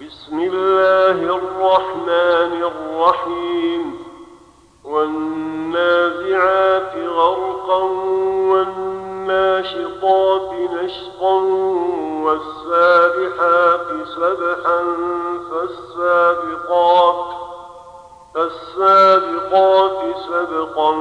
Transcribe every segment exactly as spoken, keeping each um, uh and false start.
بسم الله الرحمن الرحيم والنازعات غرقا والناشطات نشطا والسابحات سبحا فالسابقات فالسابقات سبقا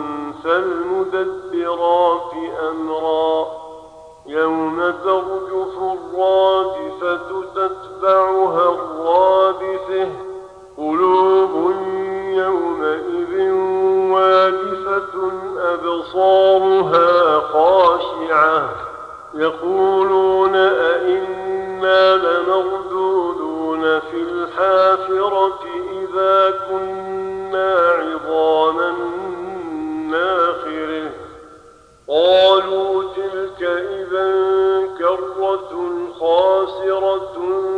فالمدبرات أمرا يوم ترجف الرادفة تتبعها الرادفة قلوب يومئذ واجفة أبصارها خاشعة يقولون أئنا لمردودون في الحافرة إذا كنا عظاما ناخرة قالوا تلك إذا كرة خاسرة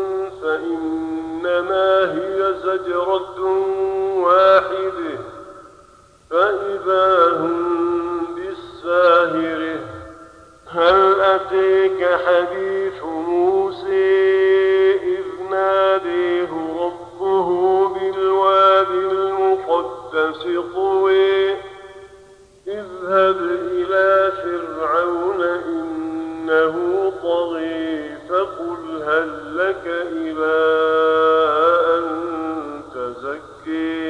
فإنما هي زجرة واحدة فإذا هم بالساهرة هل أتيك حديث موسى إذ ناديه ربه بالوادي المقدس طوى اذهب إلى فرعون إنه طغى فقل هل لك إلى أن تزكي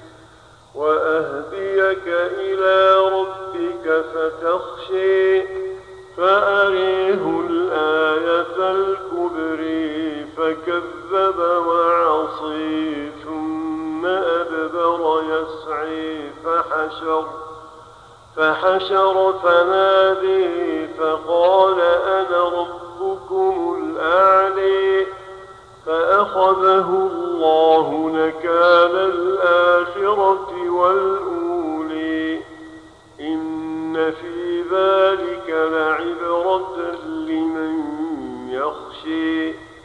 وأهديك إلى ربك فتخشي فأريه الآية الكبرى فكذب وعصي ثم أدبر يسعي فحشر فحشر فنادي فقال أنا ربكم الأعلى فأخذه الله نكال الآخرة والأولى إن في ذلك لعبرة لمن يخشى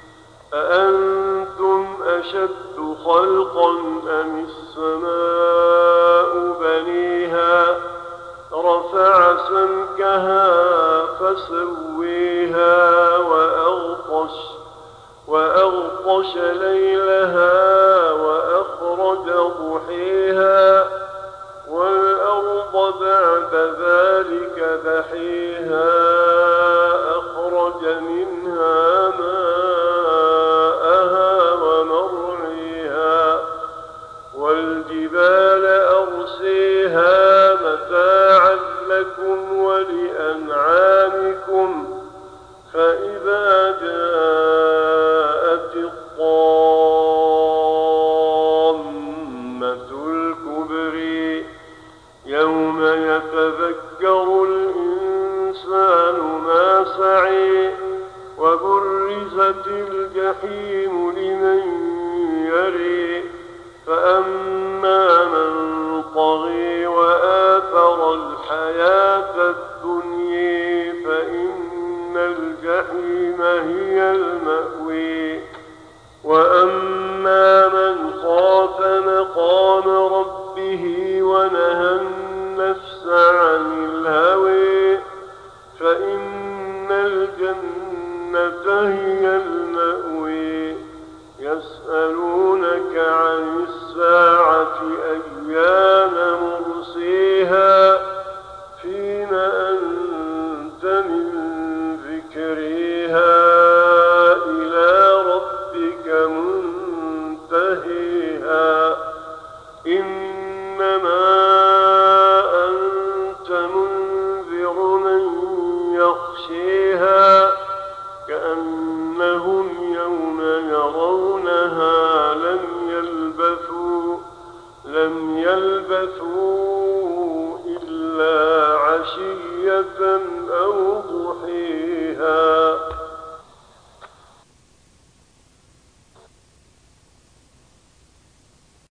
أأنتم أشد خلقا أم السماء بنيها رفع سمكها فسويها وأغطش وأغطش ليلها وأخرج ضحيها والأرض بعد ذلك دحيها أخرج منها ماءها ومرعيها والجبال أرسيها متاعا لكم ولأنعامكم فإذا جاءت الطامة الكبرى يوم يتذكر الإنسان ما سعى وبرزت الجحيم لمن يرى فأما من طغى وآثر الحياة الدنيا فإن الجحيم هي المأوى وأما من خاف مقام ربه ونهى النفس عن الهوى فإن الجنة هي المأوى يسألونك عن الساعة أيان مرسيها فيما أنت من ذكرها إلى ربك منتهيها إنما أنت منذر من يخشيها كأنهم يوم يرونها لم يلبثوا لم يلبثوا إلا عشية أو ضحيها.